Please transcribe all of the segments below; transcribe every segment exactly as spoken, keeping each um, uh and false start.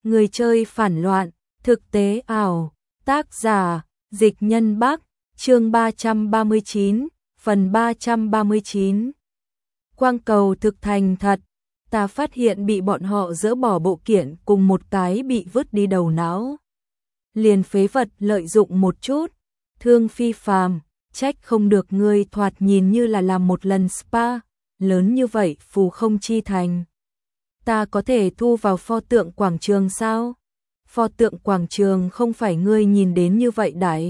Người chơi phản loạn, thực tế ảo, tác giả, Dịch Nhân Bắc, chương ba trăm ba mươi chín, phần ba trăm ba mươi chín. Quang cầu thực thành thật, ta phát hiện bị bọn họ dỡ bỏ bộ kiện cùng một cái bị vứt đi đầu não. Liền phế vật lợi dụng một chút, thương phi phàm, trách không được ngươi thoạt nhìn như là làm một lần spa, lớn như vậy phù không chi thành. Ta có thể thu vào pho tượng quảng trường sao? Pho tượng quảng trường không phải ngươi nhìn đến như vậy đại.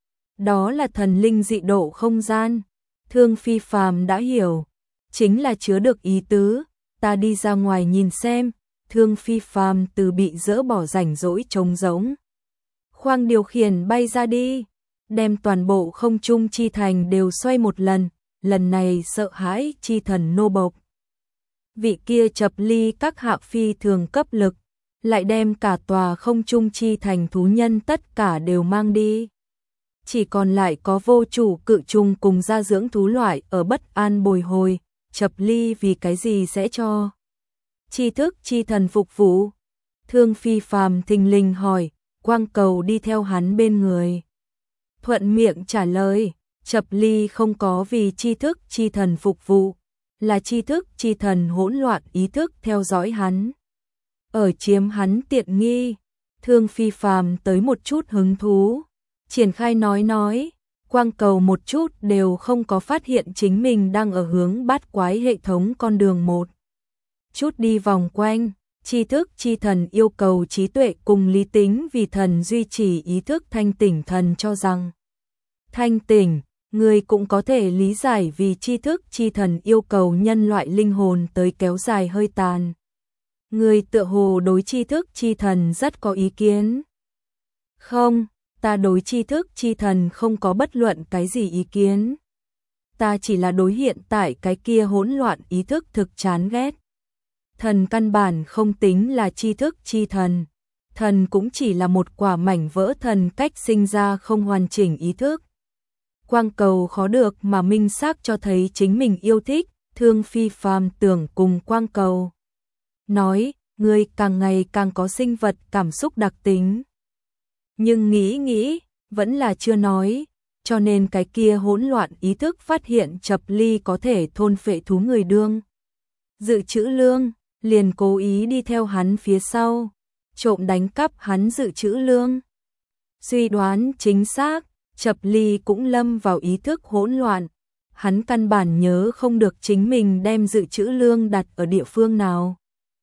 Đó là thần linh dị độ không gian. Thương phi phàm đã hiểu, chính là chứa được ý tứ, ta đi ra ngoài nhìn xem. Thương phi phàm từ bị dỡ bỏ rảnh rỗi trống rỗng. Khoang điều khiển bay ra đi, đem toàn bộ không trung chi thành đều xoay một lần, lần này sợ hãi chi thần nô bộc. Vị kia chập ly các hạ phi thường cấp lực, lại đem cả tòa không trung chi thành thú nhân tất cả đều mang đi. Chỉ còn lại có vô chủ cự trùng cùng gia dưỡng thú loại ở bất an bồi hồi, chập ly vì cái gì sẽ cho tri thức chi thần phục vụ. Thương phi phàm thình lình hỏi, quang cầu đi theo hắn bên người. Thuận miệng trả lời, chập ly không có vì tri thức chi thần phục vụ, là tri thức chi thần hỗn loạn ý thức theo dõi hắn. Ở chiếm hắn tiện nghi, thương phi phàm tới một chút hứng thú. Triển khai nói nói, quang cầu một chút đều không có phát hiện chính mình đang ở hướng bát quái hệ thống con đường một. Chút đi vòng quanh, tri thức chi thần yêu cầu trí tuệ cùng lý tính vì thần duy trì ý thức thanh tỉnh. Thần cho rằng thanh tỉnh, người cũng có thể lý giải vì tri thức chi thần yêu cầu nhân loại linh hồn tới kéo dài hơi tàn. Người tựa hồ đối tri thức chi thần rất có ý kiến. Không, ta đối tri thức chi thần không có bất luận cái gì ý kiến. Ta chỉ là đối hiện tại cái kia hỗn loạn ý thức thực chán ghét. Thần căn bản không tính là tri thức chi thần. Thần cũng chỉ là một quả mảnh vỡ thần cách sinh ra không hoàn chỉnh ý thức. Quang cầu khó được mà minh xác cho thấy chính mình yêu thích. Thương phi phàm tưởng cùng quang cầu nói, ngươi càng ngày càng có sinh vật cảm xúc đặc tính. Nhưng nghĩ nghĩ, vẫn là chưa nói, cho nên cái kia hỗn loạn ý thức phát hiện chập ly có thể thôn phệ thú người đương. Dự trữ lương, liền cố ý đi theo hắn phía sau, trộm đánh cắp hắn dự trữ lương. Suy đoán chính xác, chập ly cũng lâm vào ý thức hỗn loạn. Hắn căn bản nhớ không được chính mình đem dự trữ lương đặt ở địa phương nào.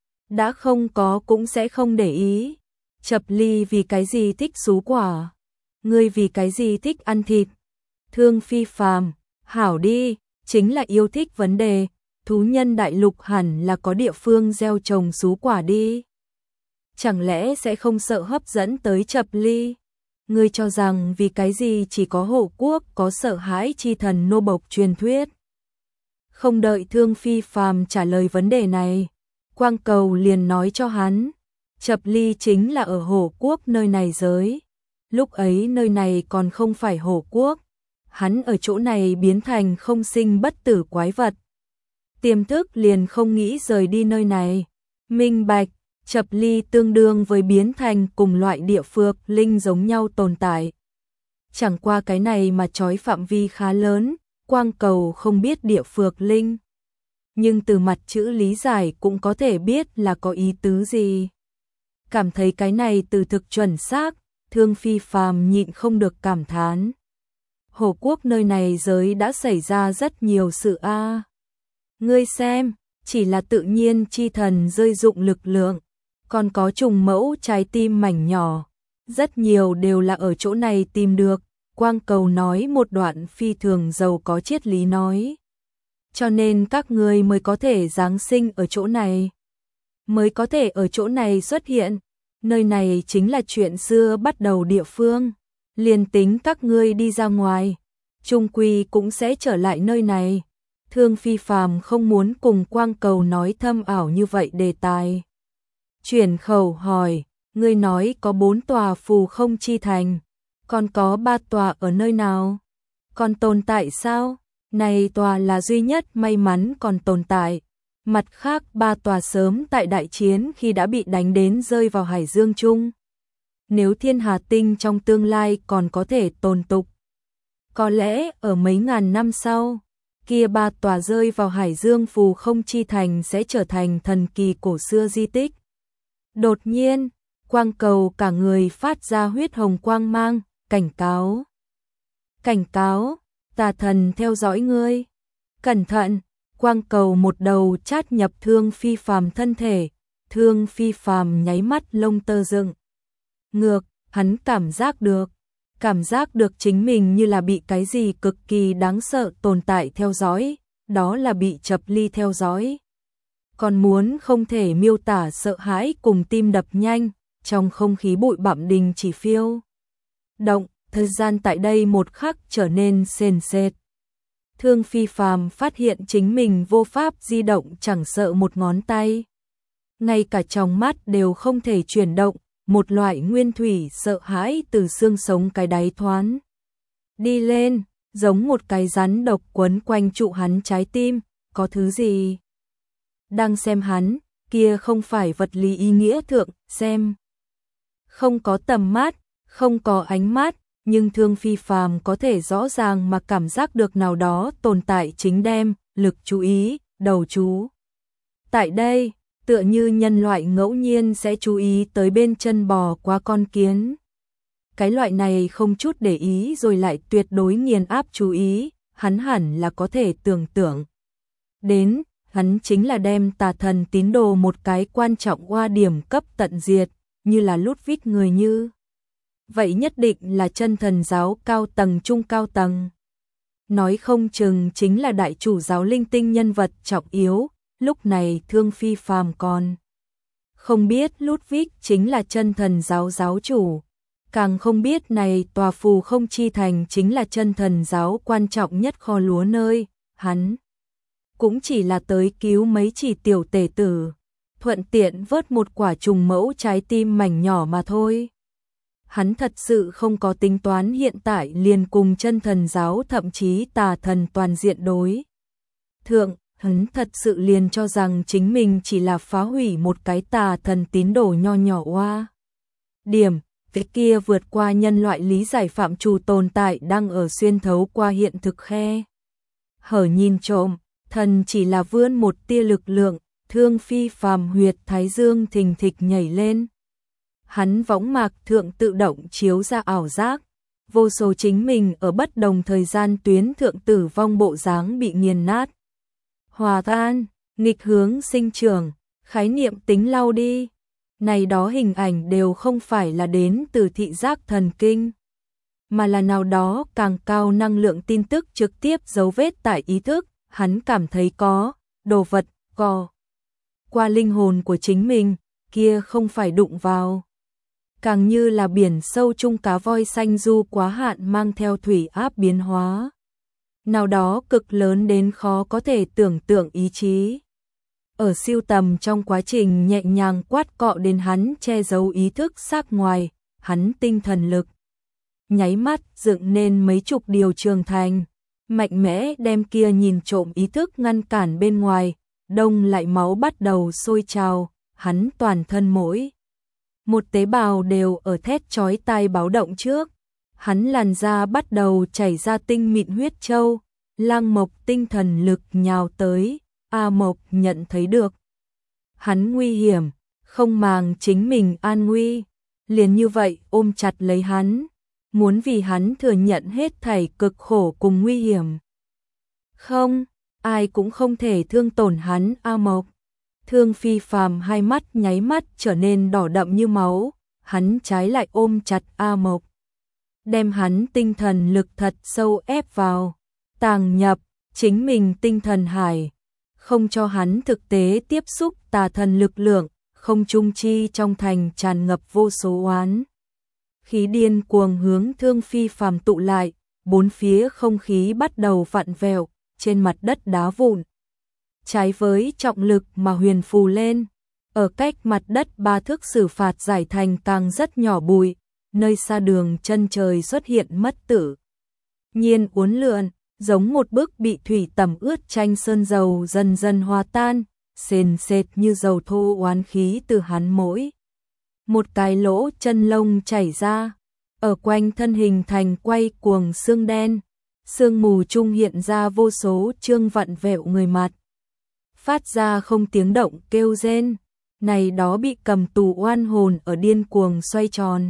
Đã không có cũng sẽ không để ý. Chập ly vì cái gì thích sú quả? Ngươi vì cái gì thích ăn thịt? Thương phi phàm, hảo đi, chính là yêu thích vấn đề. Thú nhân đại lục hẳn là có địa phương gieo trồng sú quả đi. Chẳng lẽ sẽ không sợ hấp dẫn tới chập ly? Ngươi cho rằng vì cái gì chỉ có hổ quốc có sợ hãi chi thần nô bộc truyền thuyết? Không đợi thương phi phàm trả lời vấn đề này, quang cầu liền nói cho hắn. Chập ly chính là ở hổ quốc nơi này giới. Lúc ấy nơi này còn không phải hổ quốc. Hắn ở chỗ này biến thành không sinh bất tử quái vật. Tiềm thức liền không nghĩ rời đi nơi này. Minh bạch, chập ly tương đương với biến thành cùng loại địa phược linh giống nhau tồn tại. Chẳng qua cái này mà trói phạm vi khá lớn, quang cầu không biết địa phược linh. Nhưng từ mặt chữ lý giải cũng có thể biết là có ý tứ gì. Cảm thấy cái này từ thực chuẩn xác, thương phi phàm nhịn không được cảm thán. Hổ quốc nơi này giới đã xảy ra rất nhiều sự a. À. Ngươi xem, chỉ là tự nhiên chi thần rơi dụng lực lượng, còn có trùng mẫu trái tim mảnh nhỏ, rất nhiều đều là ở chỗ này tìm được. Quang cầu nói một đoạn phi thường giàu có triết lý nói. Cho nên các ngươi mới có thể giáng sinh ở chỗ này. Mới có thể ở chỗ này xuất hiện. Nơi này chính là chuyện xưa bắt đầu địa phương. Liền tính các ngươi đi ra ngoài, chung quy cũng sẽ trở lại nơi này. Thương phi phàm không muốn cùng quang cầu nói thâm ảo như vậy đề tài. Chuyển khẩu hỏi, ngươi nói có bốn tòa phù không chi thành, còn có ba tòa ở nơi nào? Còn tồn tại sao? Này tòa là duy nhất may mắn còn tồn tại. Mặt khác ba tòa sớm tại đại chiến khi đã bị đánh đến rơi vào Hải Dương chung. Nếu Thiên Hà Tinh trong tương lai còn có thể tồn tục, có lẽ ở mấy ngàn năm sau, kia ba tòa rơi vào Hải Dương Phù Không Chi Thành sẽ trở thành thần kỳ cổ xưa di tích. Đột nhiên, quang cầu cả người phát ra huyết hồng quang mang, cảnh cáo. Cảnh cáo, tà thần theo dõi ngươi. Cẩn thận, quang cầu một đầu chát nhập Thương Phi Phàm thân thể, Thương Phi Phàm nháy mắt lông tơ dựng. Ngược, hắn cảm giác được, cảm giác được chính mình như là bị cái gì cực kỳ đáng sợ tồn tại theo dõi, đó là bị Chập Ly theo dõi. Còn muốn không thể miêu tả sợ hãi cùng tim đập nhanh, trong không khí bụi bặm đình chỉ phiêu động, thời gian tại đây một khắc trở nên sền sệt. Thương Phi Phàm phát hiện chính mình vô pháp di động chẳng sợ một ngón tay. Ngay cả trong mắt đều không thể chuyển động, một loại nguyên thủy sợ hãi từ xương sống cái đáy thoáng đi lên, giống một cái rắn độc quấn quanh trụ hắn trái tim, có thứ gì đang xem hắn, kia không phải vật lý ý nghĩa thượng, xem. Không có tầm mắt, không có ánh mắt, nhưng Thương Phi Phàm có thể rõ ràng mà cảm giác được nào đó tồn tại chính đem lực chú ý, đầu chú. Tại đây, tựa như nhân loại ngẫu nhiên sẽ chú ý tới bên chân bò qua con kiến. Cái loại này không chút để ý rồi lại tuyệt đối nghiền áp chú ý, hắn hẳn là có thể tưởng tượng đến, hắn chính là đem tà thần tín đồ một cái quan trọng qua điểm cấp tận diệt, như là Ludwig người như. Vậy nhất định là chân thần giáo cao tầng trung cao tầng. Nói không chừng chính là đại chủ giáo linh tinh nhân vật trọng yếu, lúc này Thương Phi Phàm còn không biết Ludwig chính là chân thần giáo giáo chủ, càng không biết này tòa Phù Không Chi Thành chính là chân thần giáo quan trọng nhất kho lúa nơi, hắn cũng chỉ là tới cứu mấy chỉ tiểu tể tử, thuận tiện vớt một quả trùng mẫu trái tim mảnh nhỏ mà thôi. Hắn thật sự không có tính toán hiện tại liền cùng chân thần giáo thậm chí tà thần toàn diện đối thượng, hắn thật sự liền cho rằng chính mình chỉ là phá hủy một cái tà thần tín đồ nho nhỏ oa. Điểm, cái kia vượt qua nhân loại lý giải phạm trù tồn tại đang ở xuyên thấu qua hiện thực khe. Hở nhìn trộm, thần chỉ là vươn một tia lực lượng, Thương Phi Phàm huyệt thái dương thình thịch nhảy lên. Hắn võng mạc thượng tự động chiếu ra ảo giác, vô số chính mình ở bất đồng thời gian tuyến thượng tử vong bộ dáng bị nghiền nát. Hòa tan, nghịch hướng sinh trưởng, khái niệm tính lau đi. Này đó hình ảnh đều không phải là đến từ thị giác thần kinh, mà là nào đó càng cao năng lượng tin tức trực tiếp dấu vết tại ý thức, hắn cảm thấy có, đồ vật, có. Qua linh hồn của chính mình, kia không phải đụng vào. Càng như là biển sâu chung cá voi xanh du quá hạn mang theo thủy áp biến hóa. Nào đó cực lớn đến khó có thể tưởng tượng ý chí. Ở siêu tầm trong quá trình nhẹ nhàng quát cọ đến hắn che giấu ý thức xác ngoài, hắn tinh thần lực. Nháy mắt dựng nên mấy chục điều trường thành, mạnh mẽ đem kia nhìn trộm ý thức ngăn cản bên ngoài, đông lại máu bắt đầu sôi trào, hắn toàn thân mỗi. Một tế bào đều ở thét chói tai báo động trước, hắn làn da bắt đầu chảy ra tinh mịn huyết châu, Lang Mộc tinh thần lực nhào tới, A Mộc nhận thấy được. Hắn nguy hiểm, không màng chính mình an nguy, liền như vậy ôm chặt lấy hắn, muốn vì hắn thừa nhận hết thảy cực khổ cùng nguy hiểm. Không, ai cũng không thể thương tổn hắn A Mộc. Thương Phi Phàm hai mắt nháy mắt trở nên đỏ đậm như máu, hắn trái lại ôm chặt A Mộc, đem hắn tinh thần lực thật sâu ép vào, tàng nhập chính mình tinh thần hải, không cho hắn thực tế tiếp xúc tà thần lực lượng, không trung chi trong thành tràn ngập vô số oán. Khí điên cuồng hướng Thương Phi Phàm tụ lại, bốn phía không khí bắt đầu vặn vẹo, trên mặt đất đá vụn. Trái với trọng lực mà huyền phù lên, ở cách mặt đất ba thước xử phạt giải thành càng rất nhỏ bụi, nơi xa đường chân trời xuất hiện mất tử. Nhiên uốn lượn, giống một bức bị thủy tẩm ướt tranh sơn dầu dần dần hòa tan, sền sệt như dầu thô oán khí từ hắn mỗi. Một cái lỗ chân lông chảy ra, ở quanh thân hình thành quay cuồng xương đen, sương mù trung hiện ra vô số chương vặn vẹo người mặt. Phát ra không tiếng động kêu rên, này đó bị cầm tù oan hồn ở điên cuồng xoay tròn.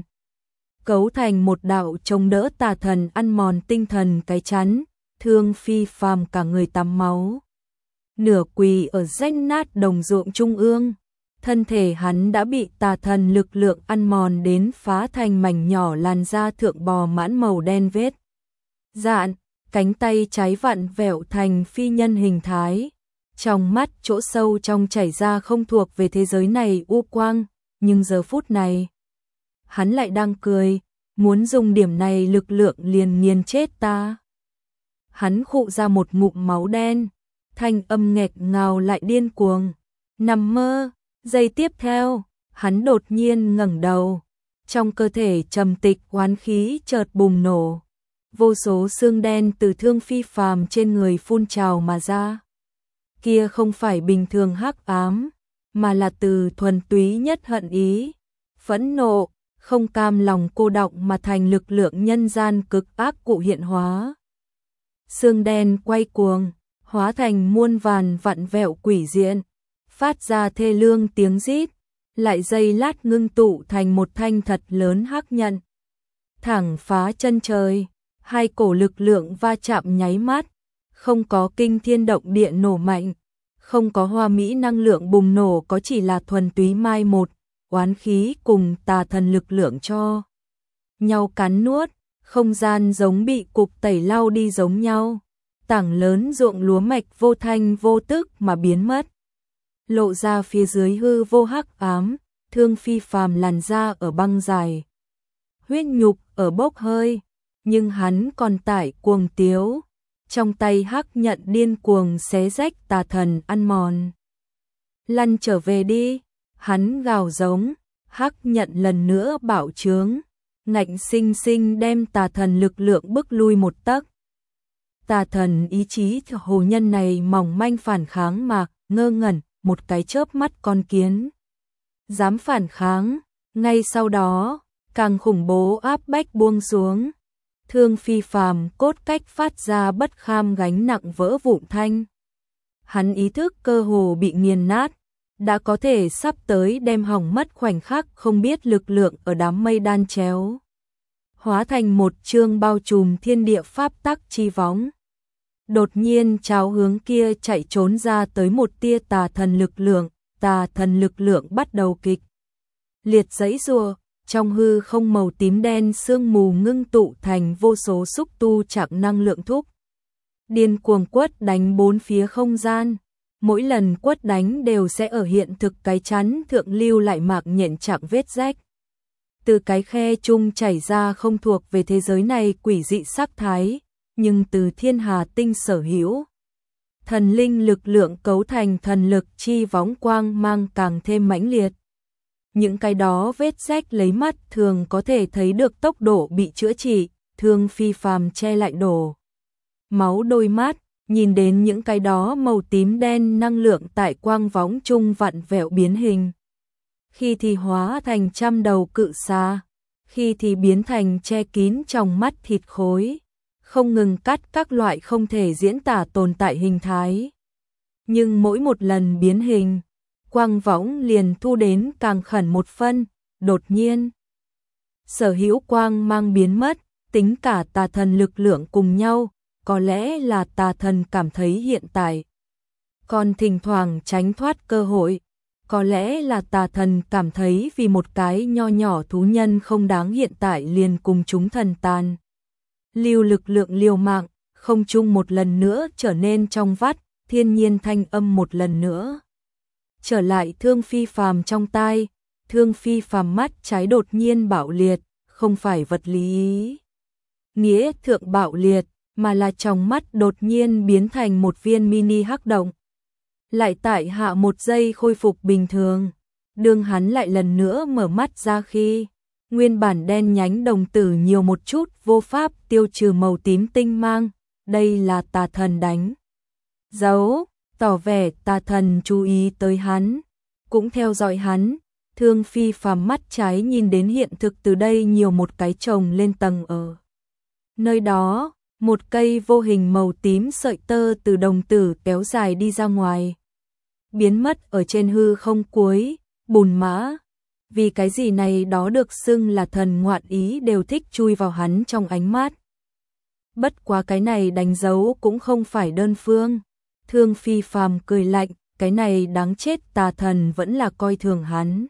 Cấu thành một đạo chống đỡ tà thần ăn mòn tinh thần cái chắn, Thương Phi Phàm cả người tắm máu. Nửa quỳ ở rách nát đồng ruộng trung ương, thân thể hắn đã bị tà thần lực lượng ăn mòn đến phá thành mảnh nhỏ, làn da thượng bò mãn màu đen vết dạn, cánh tay trái vặn vẹo thành phi nhân hình thái. Trong mắt chỗ sâu trong chảy ra không thuộc về thế giới này u quang, nhưng giờ phút này, hắn lại đang cười, muốn dùng điểm này lực lượng liền nghiền chết ta. Hắn khụ ra một ngụm máu đen, thanh âm nghẹt ngào lại điên cuồng. Nằm mơ, giây tiếp theo, hắn đột nhiên ngẩng đầu, trong cơ thể trầm tịch oán khí chợt bùng nổ. Vô số xương đen từ Thương Phi Phàm trên người phun trào mà ra. Kia không phải bình thường hắc ám, mà là từ thuần túy nhất hận ý, phẫn nộ, không cam lòng cô đọng mà thành lực lượng nhân gian cực ác cụ hiện hóa. Xương đen quay cuồng, hóa thành muôn vàn vặn vẹo quỷ diện, phát ra thê lương tiếng rít, lại giây lát ngưng tụ thành một thanh thật lớn hắc nhận. Thẳng phá chân trời, hai cổ lực lượng va chạm nháy mắt, không có kinh thiên động địa nổ mạnh, không có hoa mỹ năng lượng bùng nổ, có chỉ là thuần túy mai một, oán khí cùng tà thần lực lượng cho nhau cắn nuốt, không gian giống bị cục tẩy lau đi giống nhau. Tảng lớn ruộng lúa mạch vô thanh vô tức mà biến mất. Lộ ra phía dưới hư vô hắc ám, Thương Phi Phàm làn da ở băng dài, huyết nhục ở bốc hơi, nhưng hắn còn tải cuồng tiếu, trong tay hắc nhận điên cuồng xé rách tà thần ăn mòn. Lăn trở về đi, hắn gào giống, hắc nhận lần nữa bạo trướng, ngạnh sinh sinh đem tà thần lực lượng bức lui một tấc. Tà thần ý chí hồ nhân này mỏng manh phản kháng mà ngơ ngẩn, một cái chớp mắt con kiến dám phản kháng, ngay sau đó càng khủng bố áp bách buông xuống. Thương Phi Phàm cốt cách phát ra bất kham gánh nặng vỡ vụn thanh. Hắn ý thức cơ hồ bị nghiền nát, đã có thể sắp tới đem hỏng mất khoảnh khắc, không biết lực lượng ở đám mây đan chéo, hóa thành một chương bao trùm thiên địa pháp tắc chi võng. Đột nhiên cháo hướng kia chạy trốn ra tới một tia tà thần lực lượng, tà thần lực lượng bắt đầu kịch liệt giãy giụa, trong hư không màu tím đen sương mù ngưng tụ thành vô số xúc tu trạng năng lượng thúc. Điên cuồng quất đánh bốn phía không gian, mỗi lần quất đánh đều sẽ ở hiện thực cái chắn thượng lưu lại mạc nhện trạng vết rách. Từ cái khe chung chảy ra không thuộc về thế giới này quỷ dị sắc thái, nhưng từ thiên hà tinh sở hữu. Thần linh lực lượng cấu thành thần lực chi võng quang mang càng thêm mãnh liệt. Những cái đó vết rách lấy mắt thường có thể thấy được tốc độ bị chữa trị, Thương Phi Phàm che lại đổ máu đôi mắt, nhìn đến những cái đó màu tím đen năng lượng tại quang võng trung vặn vẹo biến hình. Khi thì hóa thành trăm đầu cự xà, khi thì biến thành che kín trong mắt thịt khối, không ngừng cắt các loại không thể diễn tả tồn tại hình thái. Nhưng mỗi một lần biến hình, quang võng liền thu đến càng khẩn một phân, đột nhiên. Sở hữu quang mang biến mất, tính cả tà thần lực lượng cùng nhau, có lẽ là tà thần cảm thấy hiện tại. Còn thỉnh thoảng tránh thoát cơ hội, có lẽ là tà thần cảm thấy vì một cái nho nhỏ thú nhân không đáng hiện tại liền cùng chúng thần tàn. Lưu lực lượng liều mạng, không chung một lần nữa trở nên trong vắt, thiên nhiên thanh âm một lần nữa. Trở lại Thương Phi Phàm trong tai, Thương Phi Phàm mắt trái đột nhiên bạo liệt, không phải vật lý nghĩa thượng bạo liệt, mà là trong mắt đột nhiên biến thành một viên mini hắc động. Lại tại hạ một giây khôi phục bình thường, đương hắn lại lần nữa mở mắt ra khi nguyên bản đen nhánh đồng tử nhiều một chút vô pháp tiêu trừ màu tím tinh mang, đây là tà thần đánh dấu, tỏ vẻ tà thần chú ý tới hắn, cũng theo dõi hắn. Thương Phi Phàm mắt trái nhìn đến hiện thực từ đây nhiều một cái chồng lên tầng ở. Nơi đó, một cây vô hình màu tím sợi tơ từ đồng tử kéo dài đi ra ngoài, biến mất ở trên hư không cuối, bùn mã. Vì cái gì này đó được xưng là thần ngoạn ý đều thích chui vào hắn trong ánh mắt. Bất quá cái này đánh dấu cũng không phải đơn phương. Thương Phi Phàm cười lạnh, cái này đáng chết, tà thần vẫn là coi thường hắn.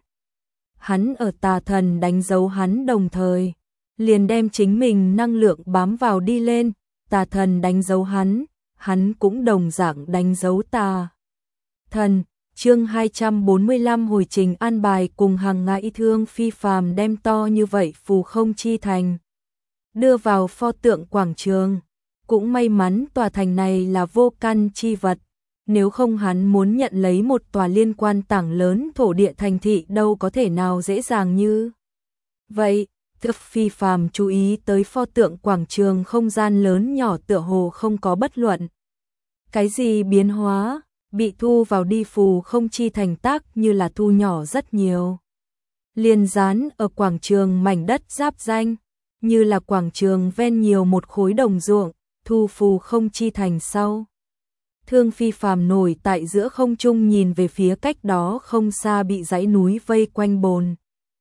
Hắn ở tà thần đánh dấu hắn đồng thời, liền đem chính mình năng lượng bám vào đi lên, tà thần đánh dấu hắn, hắn cũng đồng dạng đánh dấu tà thần. Chương hai trăm bốn mươi lăm hồi trình an bài cùng hàng ngãi. Thương Phi Phàm đem to như vậy phù không chi thành đưa vào pho tượng quảng trường. Cũng may mắn tòa thành này là vô căn chi vật, nếu không hắn muốn nhận lấy một tòa liên quan tảng lớn thổ địa thành thị đâu có thể nào dễ dàng như vậy. Thương Phi Phàm chú ý tới pho tượng quảng trường không gian lớn nhỏ tựa hồ không có bất luận cái gì biến hóa, bị thu vào đi phù không chi thành tác như là thu nhỏ rất nhiều. Liên dán ở quảng trường mảnh đất giáp danh, như là quảng trường ven nhiều một khối đồng ruộng, thu phù không chi thành sau. Thương Phi Phàm nổi tại giữa không trung nhìn về phía cách đó không xa bị dãy núi vây quanh bồn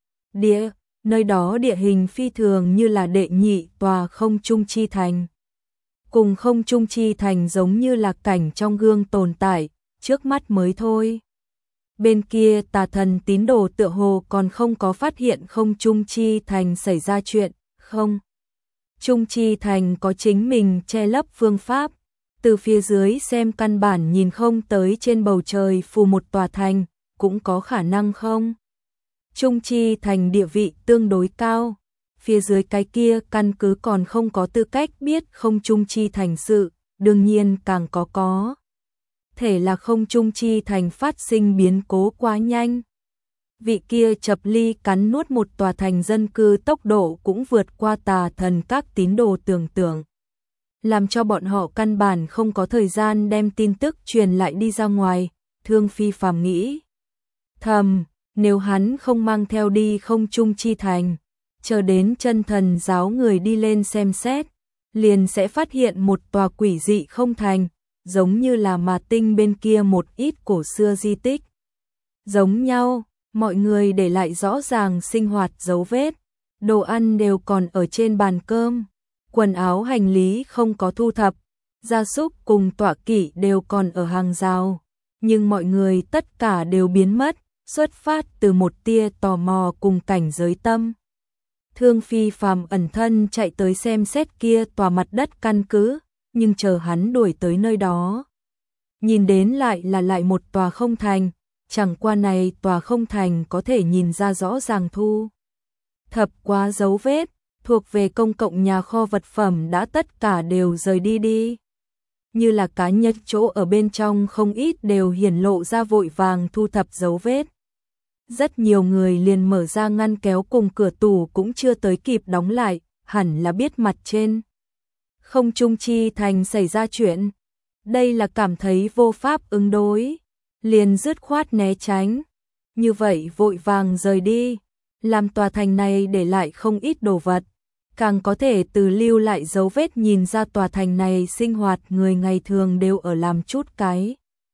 địa, nơi đó địa hình phi thường như là đệ nhị tòa không trung chi thành. Cùng không trung chi thành giống như là cảnh trong gương tồn tại, trước mắt mới thôi. Bên kia tà thần tín đồ tựa hồ còn không có phát hiện không trung chi thành xảy ra chuyện, không. Trung chi thành có chính mình che lấp phương pháp, từ phía dưới xem căn bản nhìn không tới trên bầu trời phù một tòa thành, cũng có khả năng không. Trung chi thành địa vị tương đối cao, phía dưới cái kia căn cứ còn không có tư cách biết không trung chi thành sự, đương nhiên càng có có. Thể là không trung chi thành phát sinh biến cố quá nhanh. Vị kia chập ly cắn nuốt một tòa thành dân cư tốc độ cũng vượt qua tà thần các tín đồ tưởng tượng, làm cho bọn họ căn bản không có thời gian đem tin tức truyền lại đi ra ngoài. Thương Phi Phàm nghĩ thầm, nếu hắn không mang theo đi không trung chi thành, chờ đến chân thần giáo người đi lên xem xét, liền sẽ phát hiện một tòa quỷ dị không thành, giống như là mà tinh bên kia một ít cổ xưa di tích. Giống nhau, mọi người để lại rõ ràng sinh hoạt dấu vết, đồ ăn đều còn ở trên bàn cơm, quần áo hành lý không có thu thập, gia súc cùng tọa kỵ đều còn ở hàng rào, nhưng mọi người tất cả đều biến mất, xuất phát từ một tia tò mò cùng cảnh giới tâm. Thương Phi Phàm ẩn thân chạy tới xem xét kia tòa mặt đất căn cứ, nhưng chờ hắn đuổi tới nơi đó, nhìn đến lại là lại một tòa không thành, chẳng qua này tòa không thành có thể nhìn ra rõ ràng thu thập quá dấu vết, thuộc về công cộng nhà kho vật phẩm đã tất cả đều rời đi đi. Như là cá nhân chỗ ở bên trong không ít đều hiển lộ ra vội vàng thu thập dấu vết. Rất nhiều người liền mở ra ngăn kéo cùng cửa tủ cũng chưa tới kịp đóng lại, hẳn là biết mặt trên không trung chi thành xảy ra chuyện. Đây là cảm thấy vô pháp ứng đối, liền dứt khoát né tránh. Như vậy vội vàng rời đi, làm tòa thành này để lại không ít đồ vật, càng có thể từ lưu lại dấu vết nhìn ra tòa thành này sinh hoạt người ngày thường đều ở làm chút cái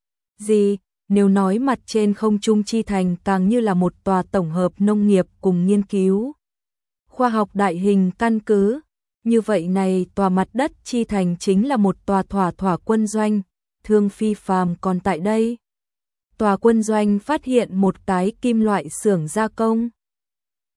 gì. Nếu nói mặt trên không trung chi thành càng như là một tòa tổng hợp nông nghiệp cùng nghiên cứu khoa học đại hình căn cứ, như vậy này tòa mặt đất chi thành chính là một tòa thỏa thỏa quân doanh. Thương Phi Phàm còn tại đây tòa quân doanh phát hiện một cái kim loại xưởng gia công.